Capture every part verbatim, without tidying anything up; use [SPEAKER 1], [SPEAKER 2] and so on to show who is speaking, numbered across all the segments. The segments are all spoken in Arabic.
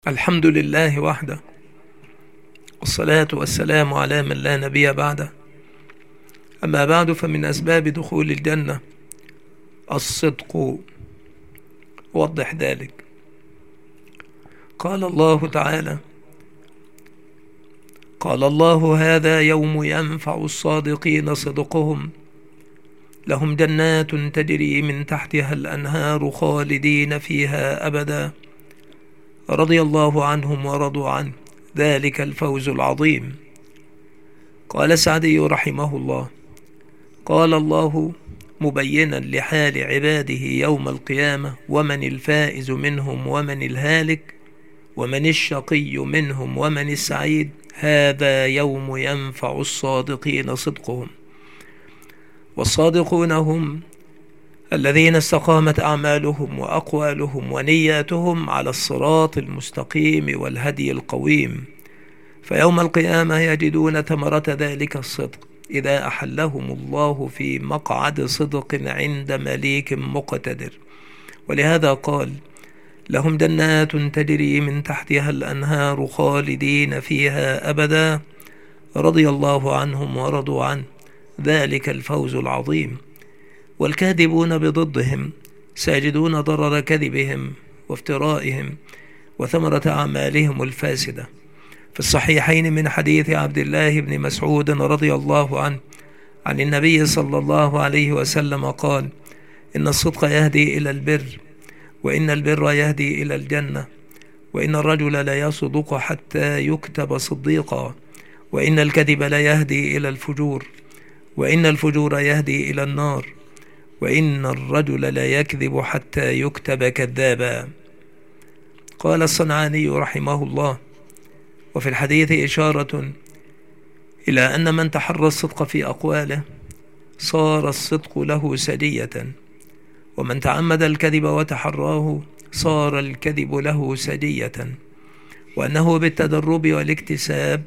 [SPEAKER 1] الحمد لله وحده، والصلاة والسلام على من لا نبي بعده. أما بعد، فمن أسباب دخول الجنة الصدق. وضح ذلك. قال الله تعالى: قال الله: هذا يوم ينفع الصادقين صدقهم، لهم جنات تجري من تحتها الأنهار خالدين فيها أبدا، رضي الله عنهم ورضوا عنه، ذلك الفوز العظيم. قال سعدي رحمه الله: قال الله مبينا لحال عباده يوم القيامة: ومن الفائز منهم ومن الهالك، ومن الشقي منهم ومن السعيد، هذا يوم ينفع الصادقين صدقهم. والصادقون هم الذين استقامت أعمالهم وأقوالهم ونياتهم على الصراط المستقيم والهدي القويم، فيوم القيامة يجدون ثمرة ذلك الصدق إذا أحلهم الله في مقعد صدق عند مليك مقتدر. ولهذا قال: لهم جنات تجري من تحتها الأنهار خالدين فيها أبدا، رضي الله عنهم ورضوا عنه، ذلك الفوز العظيم. والكاذبون بضدهم ساجدون ضرر كذبهم وافترائهم وثمرة أعمالهم الفاسدة. في الصحيحين من حديث عبد الله بن مسعود رضي الله عنه عن النبي صلى الله عليه وسلم قال: إن الصدق يهدي إلى البر، وإن البر يهدي إلى الجنة، وإن الرجل لا يصدق حتى يكتب صديقا، وإن الكذب لا يهدي إلى الفجور، وإن الفجور يهدي إلى النار، وإن الرجل لا يكذب حتى يكتب كذابا. قال الصنعاني رحمه الله: وفي الحديث إشارة إلى أن من تحرى الصدق في أقواله صار الصدق له سجية، ومن تعمد الكذب وتحراه صار الكذب له سجية، وأنه بالتدرب والاكتساب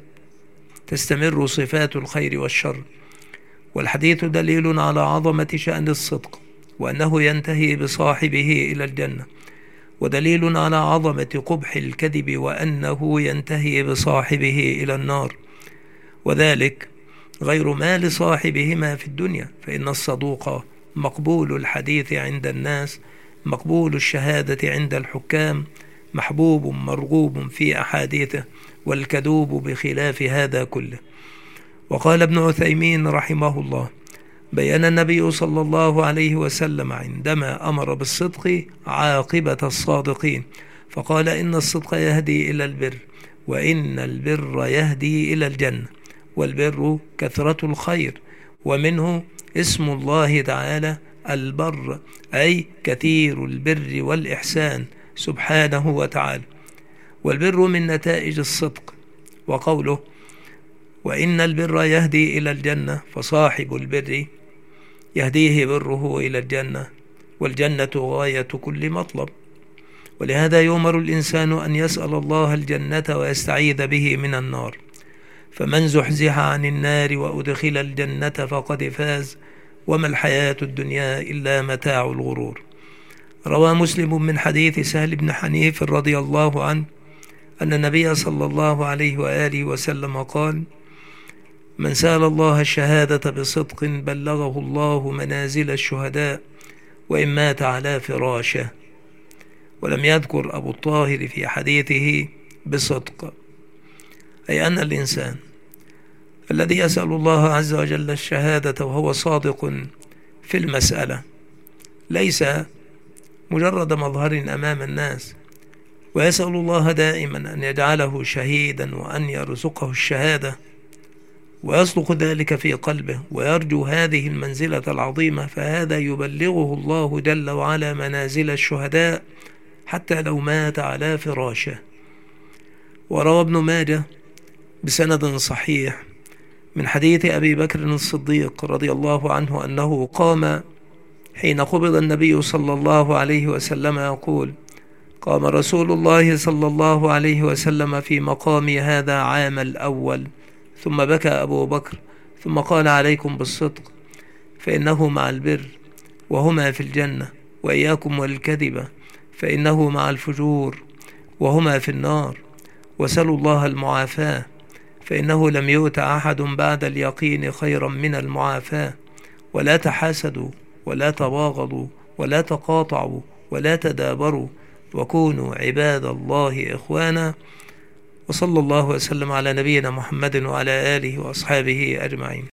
[SPEAKER 1] تستمر صفات الخير والشر. والحديث دليل على عظمة شأن الصدق، وأنه ينتهي بصاحبه إلى الجنة، ودليل على عظمة قبح الكذب، وأنه ينتهي بصاحبه إلى النار، وذلك غير ما لصاحبهما في الدنيا، فإن الصدوق مقبول الحديث عند الناس، مقبول الشهادة عند الحكام، محبوب مرغوب في أحاديثه، والكذوب بخلاف هذا كله. وقال ابن عثيمين رحمه الله: بيّن النبي صلى الله عليه وسلم عندما أمر بالصدق عاقبة الصادقين، فقال: إن الصدق يهدي إلى البر، وإن البر يهدي إلى الجنة، والبر كثرة الخير، ومنه اسم الله تعالى البر، أي كثير البر والإحسان سبحانه وتعالى. والبر من نتائج الصدق. وقوله: وإن البر يهدي إلى الجنة، فصاحب البر يهديه بره إلى الجنة، والجنة غاية كل مطلب. ولهذا يؤمر الإنسان أن يسأل الله الجنة ويستعيذ به من النار، فمن زحزح عن النار وأدخل الجنة فقد فاز، وما الحياة الدنيا إلا متاع الغرور. روى مسلم من حديث سهل بن حنيف رضي الله عنه أن النبي صلى الله عليه وآله وسلم قال: من سأل الله الشهادة بصدق بلغه الله منازل الشهداء، وإن مات على فراشه. ولم يذكر أبو الطاهر في حديثه بصدق، أي أن الإنسان الذي يسأل الله عز وجل الشهادة وهو صادق في المسألة ليس مجرد مظهر أمام الناس، ويسأل الله دائما أن يجعله شهيدا وأن يرزقه الشهادة، ويصدق ذلك في قلبه ويرجو هذه المنزلة العظيمة، فهذا يبلغه الله جل وعلا منازل الشهداء حتى لو مات على فراشه. وروى ابن ماجه بسند صحيح من حديث أبي بكر الصديق رضي الله عنه أنه قام حين قبض النبي صلى الله عليه وسلم يقول: قام رسول الله صلى الله عليه وسلم في مقامي هذا عام الأول، ثم بكى أبو بكر، ثم قال: عليكم بالصدق فإنه مع البر، وهما في الجنة، وإياكم والكذب فإنه مع الفجور، وهما في النار، وسلوا الله المعافاة، فإنه لم يؤت أحد بعد اليقين خيرا من المعافاة. ولا تحاسدوا ولا تباغضوا ولا تقاطعوا ولا تدابروا، وكونوا عباد الله إخوانا. وصلى الله وسلم على نبينا محمد وعلى آله وأصحابه أجمعين.